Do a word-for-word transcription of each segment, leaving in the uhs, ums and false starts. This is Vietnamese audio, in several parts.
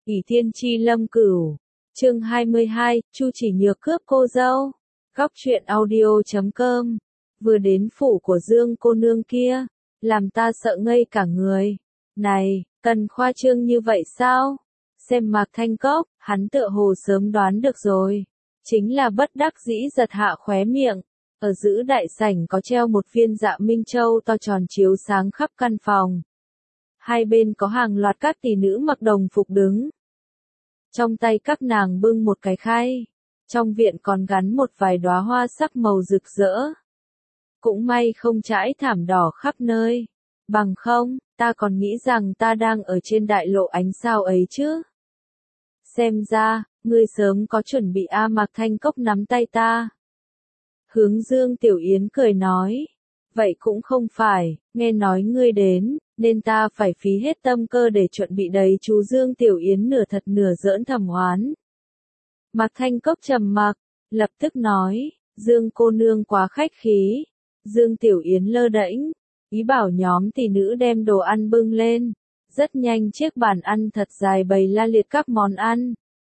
ỷ thiên chi lâm cửu. Chương hai mươi hai, Chu Chỉ Nhược cướp cô dâu. Góc truyện audio chấm com. Vừa đến phủ của Dương cô nương kia, làm ta sợ ngây cả người. Này, cần khoa trương như vậy sao? Xem Mạc Thanh Cốc, hắn tựa hồ sớm đoán được rồi. Chính là bất đắc dĩ giật hạ khóe miệng. Ở giữa đại sảnh có treo một viên Dạ Minh Châu to tròn chiếu sáng khắp căn phòng. Hai bên có hàng loạt các tỷ nữ mặc đồng phục đứng. Trong tay các nàng bưng một cái khay. Trong viện còn gắn một vài đóa hoa sắc màu rực rỡ. Cũng may không trải thảm đỏ khắp nơi. Bằng không, ta còn nghĩ rằng ta đang ở trên đại lộ ánh sao ấy chứ. Xem ra, ngươi sớm có chuẩn bị a. Mạc Thanh Cốc nắm tay ta. Hướng Dương Tiểu Yến cười nói. Vậy cũng không phải, nghe nói ngươi đến, nên ta phải phí hết tâm cơ để chuẩn bị đầy. Chú Dương Tiểu Yến nửa thật nửa giỡn thầm oán. Mạc Thanh Cốc trầm mặc, lập tức nói, Dương cô nương quá khách khí. Dương Tiểu Yến lơ đễnh, ý bảo nhóm tỷ nữ đem đồ ăn bưng lên. Rất nhanh chiếc bàn ăn thật dài bày la liệt các món ăn.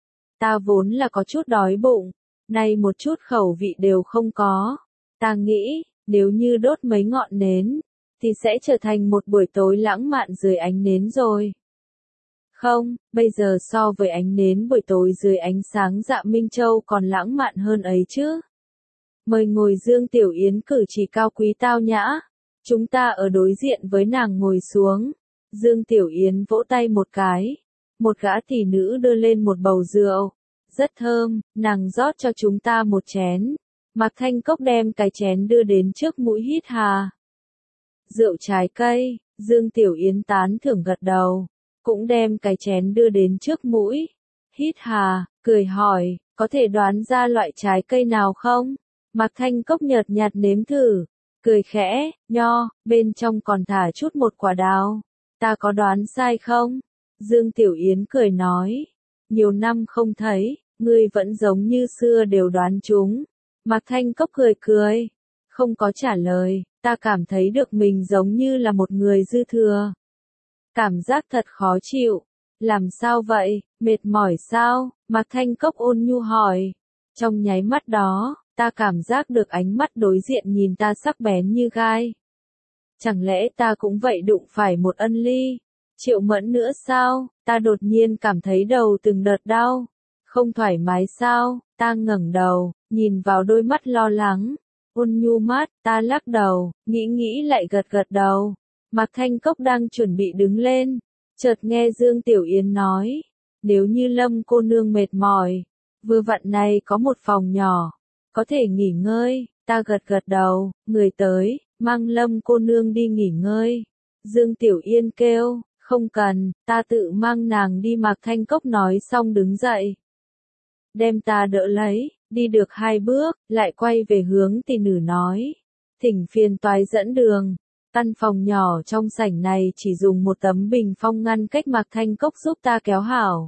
Ta vốn là có chút đói bụng, nay một chút khẩu vị đều không có. Ta nghĩ, nếu như đốt mấy ngọn nến, thì sẽ trở thành một buổi tối lãng mạn dưới ánh nến rồi. Không, bây giờ so với ánh nến buổi tối dưới ánh sáng Dạ Minh Châu còn lãng mạn hơn ấy chứ. Mời ngồi. Dương Tiểu Yến cử chỉ cao quý tao nhã. Chúng ta ở đối diện với nàng ngồi xuống. Dương Tiểu Yến vỗ tay một cái. Một gã tỷ nữ đưa lên một bầu rượu. Rất thơm, nàng rót cho chúng ta một chén. Mạc Thanh Cốc đem cái chén đưa đến trước mũi hít hà. Rượu trái cây. Dương Tiểu Yến tán thưởng gật đầu. Cũng đem cái chén đưa đến trước mũi. Hít hà, cười hỏi, có thể đoán ra loại trái cây nào không? Mạc Thanh Cốc nhợt nhạt nếm thử. Cười khẽ, nho, bên trong còn thả chút một quả đào. Ta có đoán sai không? Dương Tiểu Yến cười nói. Nhiều năm không thấy, ngươi vẫn giống như xưa đều đoán chúng. Mạc Thanh Cốc cười cười. Không có trả lời, ta cảm thấy được mình giống như là một người dư thừa. Cảm giác thật khó chịu. Làm sao vậy, mệt mỏi sao? Mạc Thanh Cốc ôn nhu hỏi. Trong nháy mắt đó, ta cảm giác được ánh mắt đối diện nhìn ta sắc bén như gai. Chẳng lẽ ta cũng vậy đụng phải một ân ly? Triệu Mẫn nữa sao? Ta đột nhiên cảm thấy đầu từng đợt đau. Không thoải mái sao? Ta ngẩng đầu, nhìn vào đôi mắt lo lắng. Ôn nhu mắt, ta lắc đầu, nghĩ nghĩ lại gật gật đầu. Mạc Thanh Cốc đang chuẩn bị đứng lên. Chợt nghe Dương Tiểu Yến nói. Nếu như Lâm cô nương mệt mỏi, vừa vặn này có một phòng nhỏ. Có thể nghỉ ngơi. Ta gật gật đầu, người tới, mang Lâm cô nương đi nghỉ ngơi. Dương Tiểu Yên kêu, không cần, ta tự mang nàng đi. Mạc Thanh Cốc nói xong đứng dậy. Đem ta đỡ lấy, đi được hai bước, lại quay về hướng tỷ nữ nói. Thỉnh phiền toái dẫn đường. Căn phòng nhỏ trong sảnh này chỉ dùng một tấm bình phong ngăn cách. Mạc Thanh Cốc giúp ta kéo hảo.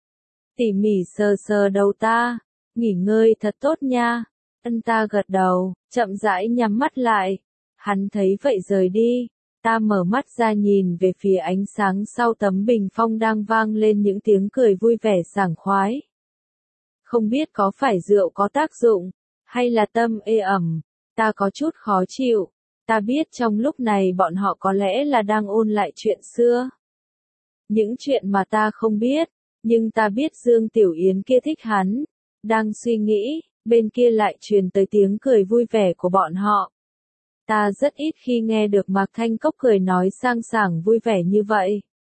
Tỉ mỉ sờ sờ đầu ta, nghỉ ngơi thật tốt nha. Ân. Ta gật đầu, chậm rãi nhắm mắt lại. Hắn thấy vậy rời đi. Ta mở mắt ra nhìn về phía ánh sáng sau tấm bình phong đang vang lên những tiếng cười vui vẻ sảng khoái. Không biết có phải rượu có tác dụng, hay là tâm ê ẩm, ta có chút khó chịu. Ta biết trong lúc này bọn họ có lẽ là đang ôn lại chuyện xưa. Những chuyện mà ta không biết, nhưng ta biết Dương Tiểu Yến kia thích hắn. Đang suy nghĩ, bên kia lại truyền tới tiếng cười vui vẻ của bọn họ. Ta rất ít khi nghe được Mạc Thanh Cốc cười nói sang sảng vui vẻ như vậy.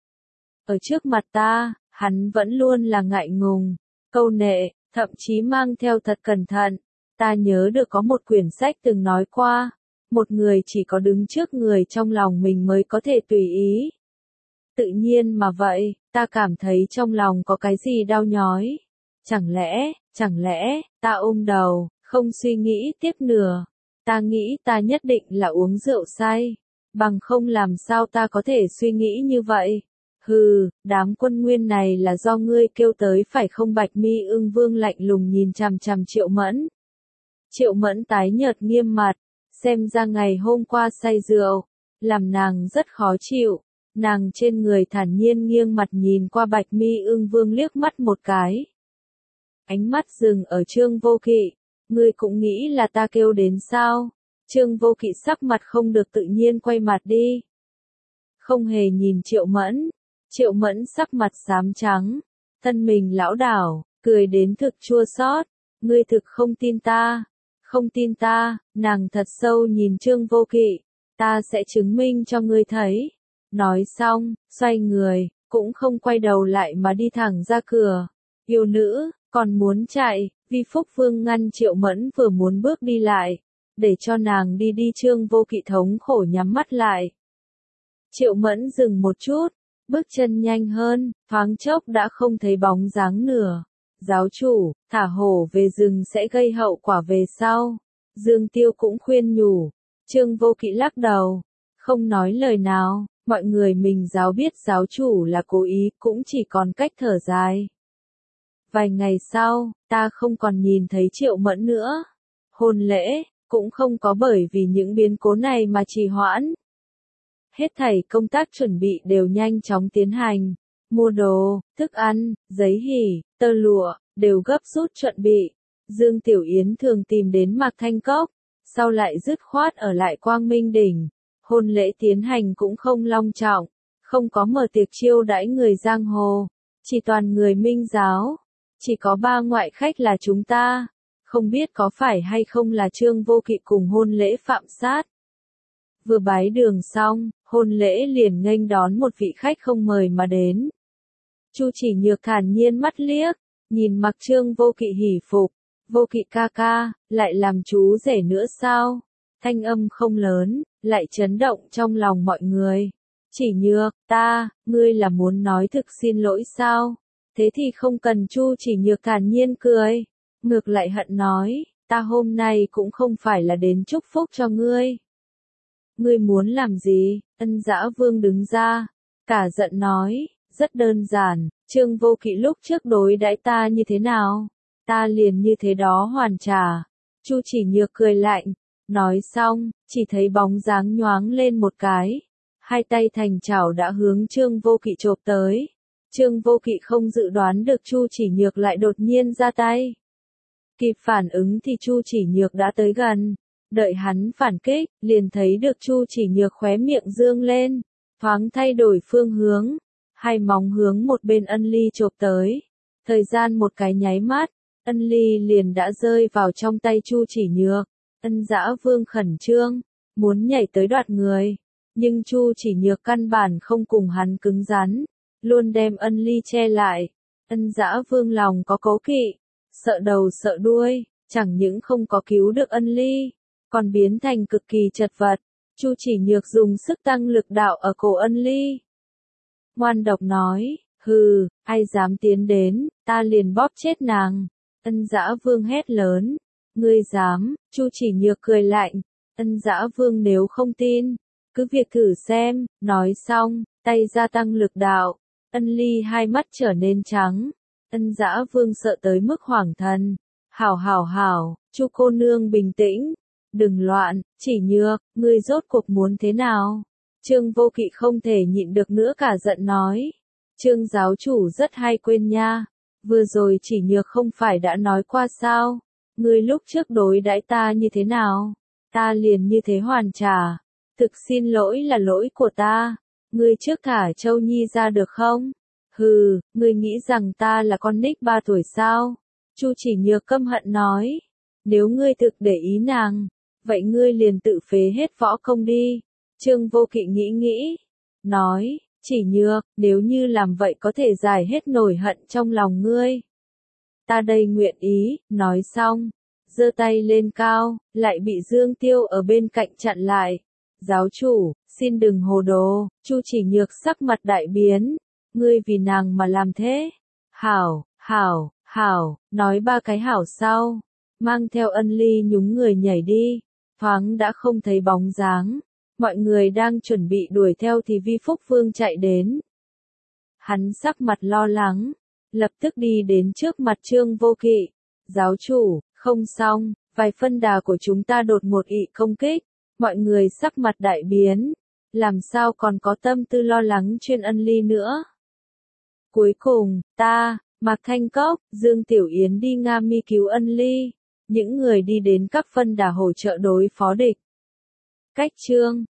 Ở trước mặt ta, hắn vẫn luôn là ngại ngùng, câu nệ, thậm chí mang theo thật cẩn thận. Ta nhớ được có một quyển sách từng nói qua, một người chỉ có đứng trước người trong lòng mình mới có thể tùy ý. Tự nhiên mà vậy, ta cảm thấy trong lòng có cái gì đau nhói. Chẳng lẽ, chẳng lẽ, ta ôm đầu, không suy nghĩ tiếp nữa. Ta nghĩ ta nhất định là uống rượu say. Bằng không làm sao ta có thể suy nghĩ như vậy. Hừ, đám quân nguyên này là do ngươi kêu tới phải không? Bạch Mi Ưng Vương lạnh lùng nhìn chằm chằm Triệu Mẫn. Triệu Mẫn tái nhợt nghiêm mặt, xem ra ngày hôm qua say rượu, làm nàng rất khó chịu. Nàng trên người thản nhiên nghiêng mặt nhìn qua Bạch Mi Ưng Vương liếc mắt một cái. Ánh mắt dừng ở Trương Vô Kỵ, ngươi cũng nghĩ là ta kêu đến sao? Trương Vô Kỵ sắc mặt không được tự nhiên quay mặt đi. Không hề nhìn Triệu Mẫn, Triệu Mẫn sắc mặt xám trắng, thân mình lão đảo, cười đến thực chua xót, ngươi thực không tin ta, không tin ta, nàng thật sâu nhìn Trương Vô Kỵ, ta sẽ chứng minh cho ngươi thấy. Nói xong, xoay người, cũng không quay đầu lại mà đi thẳng ra cửa. Yêu nữ, còn muốn chạy, Vi Phúc Vương ngăn Triệu Mẫn vừa muốn bước đi lại, để cho nàng đi đi. Trương Vô Kỵ thống khổ nhắm mắt lại. Triệu Mẫn dừng một chút, bước chân nhanh hơn, thoáng chốc đã không thấy bóng dáng nửa. Giáo chủ, thả hổ về rừng sẽ gây hậu quả về sau. Dương Tiêu cũng khuyên nhủ. Trương Vô Kỵ lắc đầu, không nói lời nào, mọi người mình giáo biết giáo chủ là cố ý cũng chỉ còn cách thở dài. Vài ngày sau, ta không còn nhìn thấy Triệu Mẫn nữa. Hôn lễ, cũng không có bởi vì những biến cố này mà trì hoãn. Hết thảy công tác chuẩn bị đều nhanh chóng tiến hành. Mua đồ, thức ăn, giấy hỉ, tơ lụa, đều gấp rút chuẩn bị. Dương Tiểu Yến thường tìm đến Mạc Thanh Cốc, sau lại dứt khoát ở lại Quang Minh Đỉnh. Hôn lễ tiến hành cũng không long trọng, không có mở tiệc chiêu đãi người giang hồ, chỉ toàn người Minh giáo. Chỉ có ba ngoại khách là chúng ta, không biết có phải hay không là Trương Vô Kỵ cùng hôn lễ phạm sát. Vừa bái đường xong, hôn lễ liền nghênh đón một vị khách không mời mà đến. Chu Chỉ Nhược thản nhiên mắt liếc, nhìn mặc Trương Vô Kỵ hỉ phục, Vô Kỵ ca ca, lại làm chú rể nữa sao? Thanh âm không lớn, lại chấn động trong lòng mọi người. Chỉ Nhược, ta, ngươi là muốn nói thực xin lỗi sao? Thế thì không cần. Chu Chỉ Nhược thản nhiên cười, ngược lại hận nói, ta hôm nay cũng không phải là đến chúc phúc cho ngươi. Ngươi muốn làm gì? Ân Dã Vương đứng ra, cả giận nói, rất đơn giản, Trương Vô Kỵ lúc trước đối đãi ta như thế nào, ta liền như thế đó hoàn trả. Chu Chỉ Nhược cười lạnh, nói xong, chỉ thấy bóng dáng nhoáng lên một cái, hai tay thành chảo đã hướng Trương Vô Kỵ chộp tới. Trương Vô Kỵ không dự đoán được Chu Chỉ Nhược lại đột nhiên ra tay. Kịp phản ứng thì Chu Chỉ Nhược đã tới gần. Đợi hắn phản kích, liền thấy được Chu Chỉ Nhược khóe miệng dương lên, thoáng thay đổi phương hướng, hai móng hướng một bên ân ly chộp tới. Thời gian một cái nháy mắt, ân ly liền đã rơi vào trong tay Chu Chỉ Nhược. Ân Dã Vương khẩn trương, muốn nhảy tới đoạt người, nhưng Chu Chỉ Nhược căn bản không cùng hắn cứng rắn, luôn đem ân ly che lại. Ân Dã Vương lòng có cố kỵ, sợ đầu sợ đuôi, chẳng những không có cứu được ân ly, còn biến thành cực kỳ chật vật. Chu Chỉ Nhược dùng sức tăng lực đạo ở cổ ân ly. Ngoan độc nói, hừ, ai dám tiến đến, ta liền bóp chết nàng. Ân Dã Vương hét lớn, ngươi dám? Chu Chỉ Nhược cười lạnh, Ân Dã Vương nếu không tin, cứ việc thử xem. Nói xong, tay gia tăng lực đạo, ân ly hai mắt trở nên trắng. Ân Dã Vương sợ tới mức hoảng thần. Hảo hảo hảo, Chu cô nương bình tĩnh, đừng loạn. Chỉ Nhược, ngươi rốt cuộc muốn thế nào? Trương Vô Kỵ không thể nhịn được nữa cả giận nói. Trương giáo chủ rất hay quên nha, vừa rồi Chỉ Nhược không phải đã nói qua sao? Ngươi lúc trước đối đãi ta như thế nào, ta liền như thế hoàn trả. Thực xin lỗi là lỗi của ta, ngươi trước thả Châu Nhi ra được không? Hừ, ngươi nghĩ rằng ta là con nít ba tuổi sao? Chu Chỉ Nhược căm hận nói, nếu ngươi thực để ý nàng, vậy ngươi liền tự phế hết võ công đi. Trương Vô Kỵ nghĩ nghĩ, nói, Chỉ Nhược, nếu như làm vậy có thể giải hết nổi hận trong lòng ngươi, ta đây nguyện ý. Nói xong, giơ tay lên cao, lại bị Dương Tiêu ở bên cạnh chặn lại. Giáo chủ, xin đừng hồ đồ. Chu Chỉ Nhược sắc mặt đại biến, ngươi vì nàng mà làm thế? Hảo, hảo, hảo, nói ba cái hảo sau, mang theo ân ly nhúng người nhảy đi. Thoáng đã không thấy bóng dáng, mọi người đang chuẩn bị đuổi theo thì Vi Phúc Vương chạy đến. Hắn sắc mặt lo lắng, lập tức đi đến trước mặt Trương Vô Kỵ. Giáo chủ, không xong, vài phân đà của chúng ta đột ngột ị công kích, mọi người sắc mặt đại biến, làm sao còn có tâm tư lo lắng chuyên ân ly nữa. Cuối cùng, ta, Mạc Thanh Cốc, Dương Tiểu Yến đi Nga Mi cứu ân ly, những người đi đến các phân đà hỗ trợ đối phó địch. Cách chương